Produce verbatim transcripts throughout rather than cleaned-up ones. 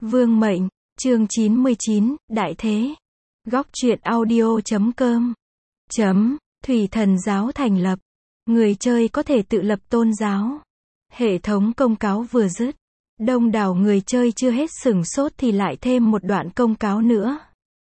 Vương mệnh, chương chín mươi chín, Đại Thế. Góc truyện audio chấm com. Chấm, Thủy Thần giáo thành lập. Người chơi có thể tự lập tôn giáo. Hệ thống công cáo vừa dứt. Đông đảo người chơi chưa hết sửng sốt thì lại thêm một đoạn công cáo nữa.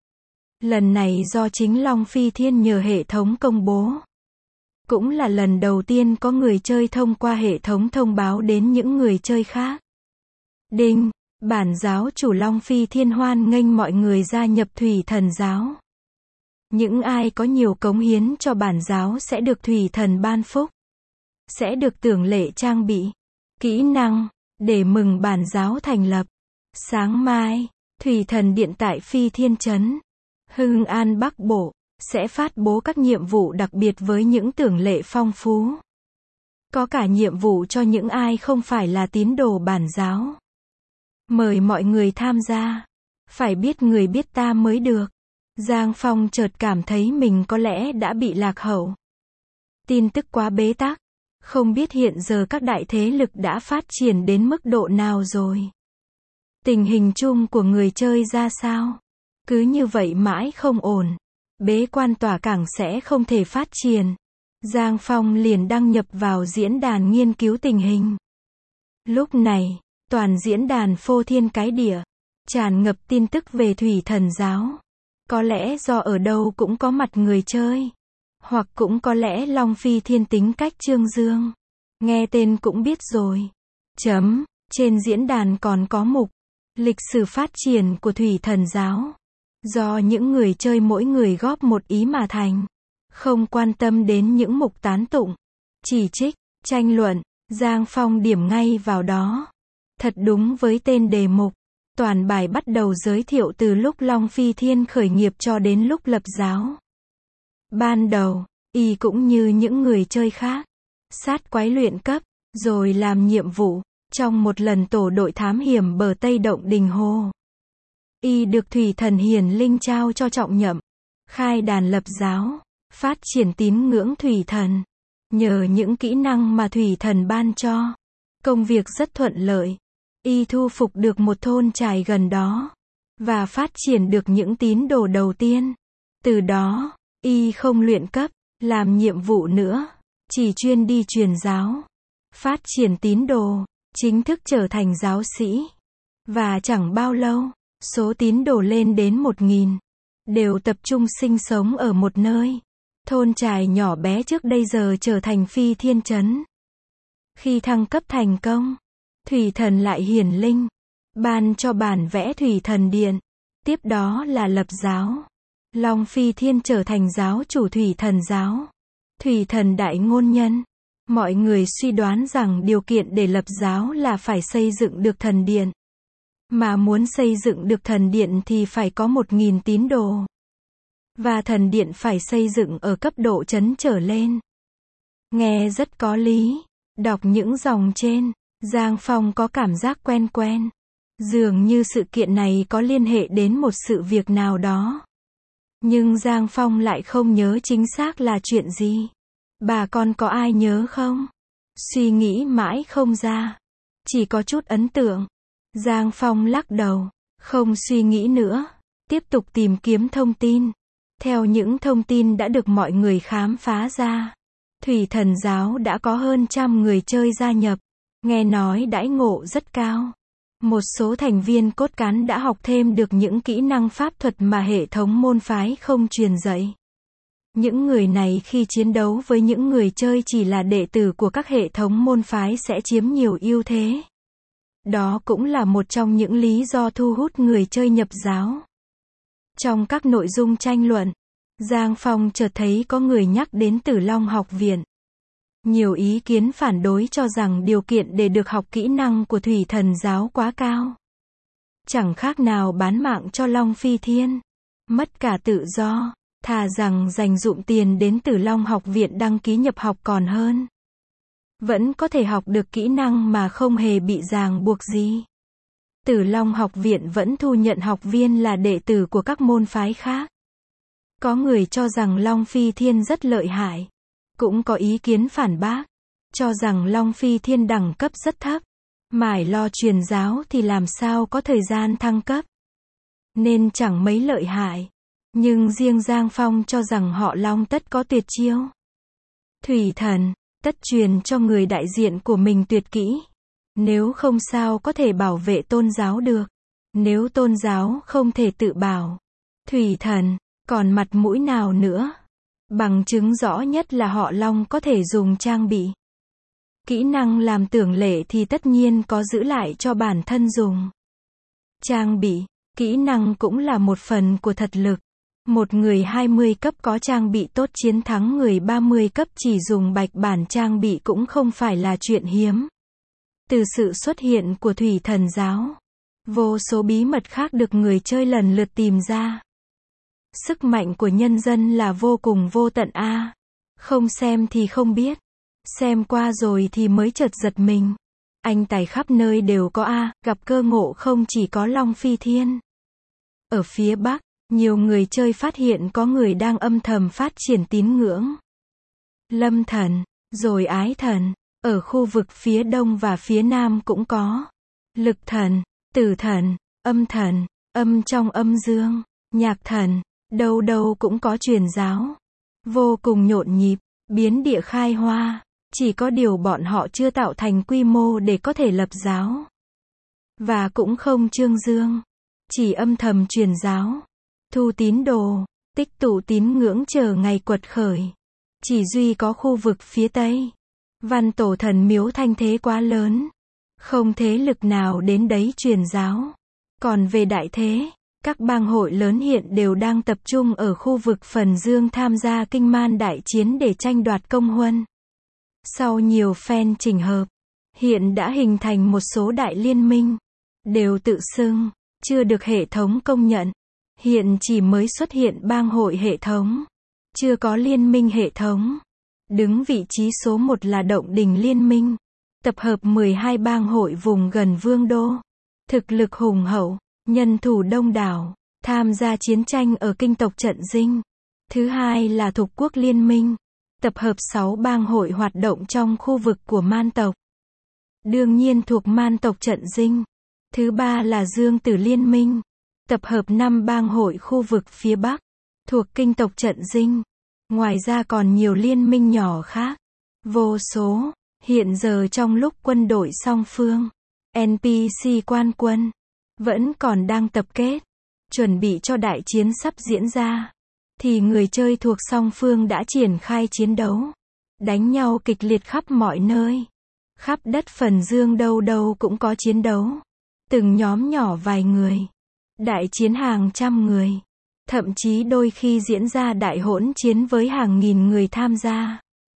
Lần này do chính Long Phi Thiên nhờ hệ thống công bố. Cũng là lần đầu tiên có người chơi thông qua hệ thống thông báo đến những người chơi khác. Đinh, bản giáo chủ Long Phi Thiên hoan nghênh mọi người gia nhập Thủy Thần giáo. Những ai có nhiều cống hiến cho bản giáo sẽ được Thủy Thần ban phúc. Sẽ được tưởng lệ trang bị, kỹ năng, để mừng bản giáo thành lập. Sáng mai, Thủy Thần Điện tại Phi Thiên Trấn, Hưng An Bắc Bộ, sẽ phát bố các nhiệm vụ đặc biệt với những tưởng lệ phong phú. Có cả nhiệm vụ cho những ai không phải là tín đồ bản giáo. Mời mọi người tham gia. Phải biết người biết ta mới được. Giang Phong chợt cảm thấy mình có lẽ đã bị lạc hậu. Tin tức quá bế tắc. Không biết hiện giờ các đại thế lực đã phát triển đến mức độ nào rồi. Tình hình chung của người chơi ra sao? Cứ như vậy mãi không ổn. Bế quan tỏa cảng sẽ không thể phát triển. Giang Phong liền đăng nhập vào diễn đàn nghiên cứu tình hình. Lúc này, toàn diễn đàn phô thiên cái địa, tràn ngập tin tức về Thủy Thần giáo. Có lẽ do ở đâu cũng có mặt người chơi. Hoặc cũng có lẽ Long Phi Thiên tính cách trương dương. Nghe tên cũng biết rồi. Chấm, trên diễn đàn còn có mục lịch sử phát triển của Thủy Thần giáo. Do những người chơi mỗi người góp một ý mà thành. Không quan tâm đến những mục tán tụng, chỉ trích, tranh luận, Giang Phong điểm ngay vào đó. Thật đúng với tên đề mục. Toàn bài bắt đầu giới thiệu từ lúc Long Phi Thiên khởi nghiệp cho đến lúc lập giáo. Ban đầu, y cũng như những người chơi khác, sát quái luyện cấp, rồi làm nhiệm vụ, trong một lần tổ đội thám hiểm bờ Tây Động Đình Hồ. Y được Thủy Thần Hiển Linh trao cho trọng nhậm, khai đàn lập giáo, phát triển tín ngưỡng Thủy Thần. Nhờ những kỹ năng mà Thủy Thần ban cho, công việc rất thuận lợi. Y thu phục được một thôn trài gần đó, và phát triển được những tín đồ đầu tiên. Từ đó, Y không luyện cấp, làm nhiệm vụ nữa, chỉ chuyên đi truyền giáo, phát triển tín đồ, chính thức trở thành giáo sĩ. Và chẳng bao lâu, số tín đồ lên đến một nghìn, đều tập trung sinh sống ở một nơi. Thôn trài nhỏ bé trước đây giờ trở thành Phi Thiên Trấn. Khi thăng cấp thành công, Thủy Thần lại hiển linh, ban cho bản vẽ Thủy Thần Điện. Tiếp đó là lập giáo. Long Phi Thiên trở thành giáo chủ Thủy Thần giáo. Thủy Thần đại ngôn nhân. Mọi người suy đoán rằng điều kiện để lập giáo là phải xây dựng được thần điện. Mà muốn xây dựng được thần điện thì phải có một nghìn tín đồ. Và thần điện phải xây dựng ở cấp độ trấn trở lên. Nghe rất có lý. Đọc những dòng trên, Giang Phong có cảm giác quen quen. Dường như sự kiện này có liên hệ đến một sự việc nào đó. Nhưng Giang Phong lại không nhớ chính xác là chuyện gì. Bà con có ai nhớ không? Suy nghĩ mãi không ra. Chỉ có chút ấn tượng. Giang Phong lắc đầu, không suy nghĩ nữa. Tiếp tục tìm kiếm thông tin. Theo những thông tin đã được mọi người khám phá ra, Thủy Thần giáo đã có hơn trăm người chơi gia nhập. Nghe nói đãi ngộ rất cao. Một số thành viên cốt cán đã học thêm được những kỹ năng pháp thuật mà hệ thống môn phái không truyền dạy. Những người này khi chiến đấu với những người chơi chỉ là đệ tử của các hệ thống môn phái sẽ chiếm nhiều ưu thế. Đó cũng là một trong những lý do thu hút người chơi nhập giáo. Trong các nội dung tranh luận, Giang Phong chợt thấy có người nhắc đến Tử Long học viện. Nhiều ý kiến phản đối cho rằng điều kiện để được học kỹ năng của Thủy Thần giáo quá cao. Chẳng khác nào bán mạng cho Long Phi Thiên. Mất cả tự do, thà rằng dành dụm tiền đến Tử Long học viện đăng ký nhập học còn hơn. Vẫn có thể học được kỹ năng mà không hề bị ràng buộc gì. Tử Long học viện vẫn thu nhận học viên là đệ tử của các môn phái khác. Có người cho rằng Long Phi Thiên rất lợi hại. Cũng có ý kiến phản bác, cho rằng Long Phi Thiên đẳng cấp rất thấp. Mải lo truyền giáo thì làm sao có thời gian thăng cấp. Nên chẳng mấy lợi hại. Nhưng riêng Giang Phong cho rằng họ Long tất có tuyệt chiêu. Thủy thần, tất truyền cho người đại diện của mình tuyệt kỹ. Nếu không sao có thể bảo vệ tôn giáo được. Nếu tôn giáo không thể tự bảo. Thủy thần, còn mặt mũi nào nữa? Bằng chứng rõ nhất là họ Long có thể dùng trang bị. Kỹ năng làm tưởng lệ thì tất nhiên có giữ lại cho bản thân dùng. Trang bị, kỹ năng cũng là một phần của thật lực. Một người hai mươi cấp có trang bị tốt chiến thắng người ba mươi cấp chỉ dùng bạch bản trang bị cũng không phải là chuyện hiếm. Từ sự xuất hiện của thủy thần giáo, vô số bí mật khác được người chơi lần lượt tìm ra. Sức mạnh của nhân dân là vô cùng vô tận a. À. Không xem thì không biết. Xem qua rồi thì mới chợt giật mình. Anh tài khắp nơi đều có a, à, gặp cơ ngộ không chỉ có Long Phi Thiên. Ở phía Bắc, nhiều người chơi phát hiện có người đang âm thầm phát triển tín ngưỡng. Lâm thần, rồi ái thần, ở khu vực phía Đông và phía Nam cũng có. Lực thần, tử thần, âm thần, âm trong âm dương, nhạc thần, đâu đâu cũng có truyền giáo. Vô cùng nhộn nhịp, biến địa khai hoa. Chỉ có điều bọn họ chưa tạo thành quy mô để có thể lập giáo. Và cũng không trương dương. Chỉ âm thầm truyền giáo. Thu tín đồ, tích tụ tín ngưỡng chờ ngày quật khởi. Chỉ duy có khu vực phía Tây. Văn tổ thần miếu thanh thế quá lớn. Không thế lực nào đến đấy truyền giáo. Còn về đại thế, các bang hội lớn hiện đều đang tập trung ở khu vực Phần Dương tham gia kinh man đại chiến để tranh đoạt công huân. Sau nhiều phen chỉnh hợp, hiện đã hình thành một số đại liên minh. Đều tự xưng, chưa được hệ thống công nhận. Hiện chỉ mới xuất hiện bang hội hệ thống. Chưa có liên minh hệ thống. Đứng vị trí số một là Động Đình Liên minh. Tập hợp mười hai bang hội vùng gần Vương Đô. Thực lực hùng hậu, nhân thủ đông đảo, tham gia chiến tranh ở kinh tộc Trận Dinh. Thứ hai là Thục Quốc Liên minh. Tập hợp sáu bang hội hoạt động trong khu vực của Man tộc. Đương nhiên thuộc Man tộc Trận Dinh. Thứ ba là Dương Tử Liên minh. Tập hợp năm bang hội khu vực phía Bắc. Thuộc kinh tộc Trận Dinh. Ngoài ra còn nhiều liên minh nhỏ khác. Vô số. Hiện giờ trong lúc quân đội song phương, en pê xê quan quân vẫn còn đang tập kết, chuẩn bị cho đại chiến sắp diễn ra, thì người chơi thuộc song phương đã triển khai chiến đấu, đánh nhau kịch liệt khắp mọi nơi. Khắp đất Phần Dương đâu đâu cũng có chiến đấu. Từng nhóm nhỏ vài người, đại chiến hàng trăm người, thậm chí đôi khi diễn ra đại hỗn chiến với hàng nghìn người tham gia.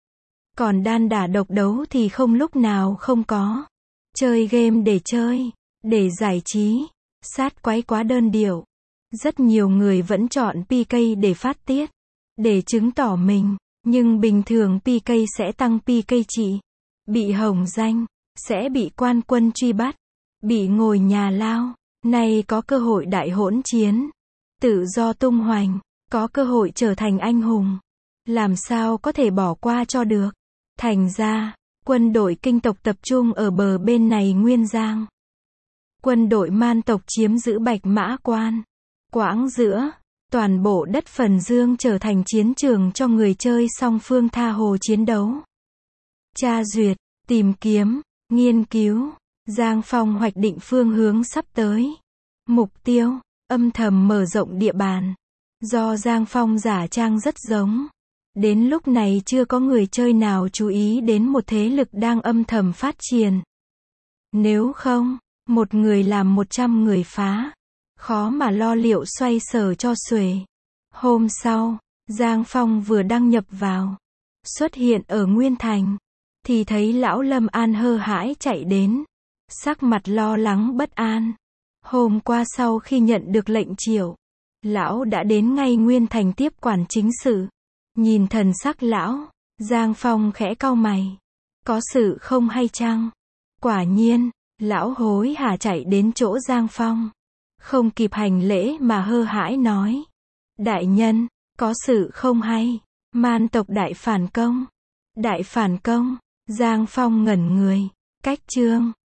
Còn đan đả độc đấu thì không lúc nào không có. Chơi game để chơi, để giải trí, sát quái quá đơn điệu. Rất nhiều người vẫn chọn pê ca để phát tiết, để chứng tỏ mình, nhưng bình thường pê ca sẽ tăng pê ca trị. Bị hồng danh, sẽ bị quan quân truy bắt, bị ngồi nhà lao. Nay có cơ hội đại hỗn chiến, tự do tung hoành, có cơ hội trở thành anh hùng. Làm sao có thể bỏ qua cho được. Thành ra, quân đội kinh tộc tập trung ở bờ bên này Nguyên Giang. Quân đội Man tộc chiếm giữ Bạch Mã Quan, Quãng giữa, toàn bộ đất Phần Dương trở thành chiến trường cho người chơi song phương tha hồ chiến đấu. Tra duyệt, tìm kiếm, nghiên cứu, Giang Phong hoạch định phương hướng sắp tới. Mục tiêu, âm thầm mở rộng địa bàn. Do Giang Phong giả trang rất giống. Đến lúc này chưa có người chơi nào chú ý đến một thế lực đang âm thầm phát triển. Nếu không, một người làm một trăm người phá. Khó mà lo liệu xoay sở cho xuể. Hôm sau, Giang Phong vừa đăng nhập vào. Xuất hiện ở Nguyên Thành. Thì thấy lão Lâm An hơ hãi chạy đến. Sắc mặt lo lắng bất an. Hôm qua sau khi nhận được lệnh triệu, lão đã đến ngay Nguyên Thành tiếp quản chính sự. Nhìn thần sắc lão, Giang Phong khẽ cau mày. Có sự không hay chăng? Quả nhiên, lão hối hả chạy đến chỗ Giang Phong. Không kịp hành lễ mà hơ hãi nói. Đại nhân, có sự không hay. Man tộc đại phản công. Đại phản công. Giang Phong ngẩn người. Cách chương.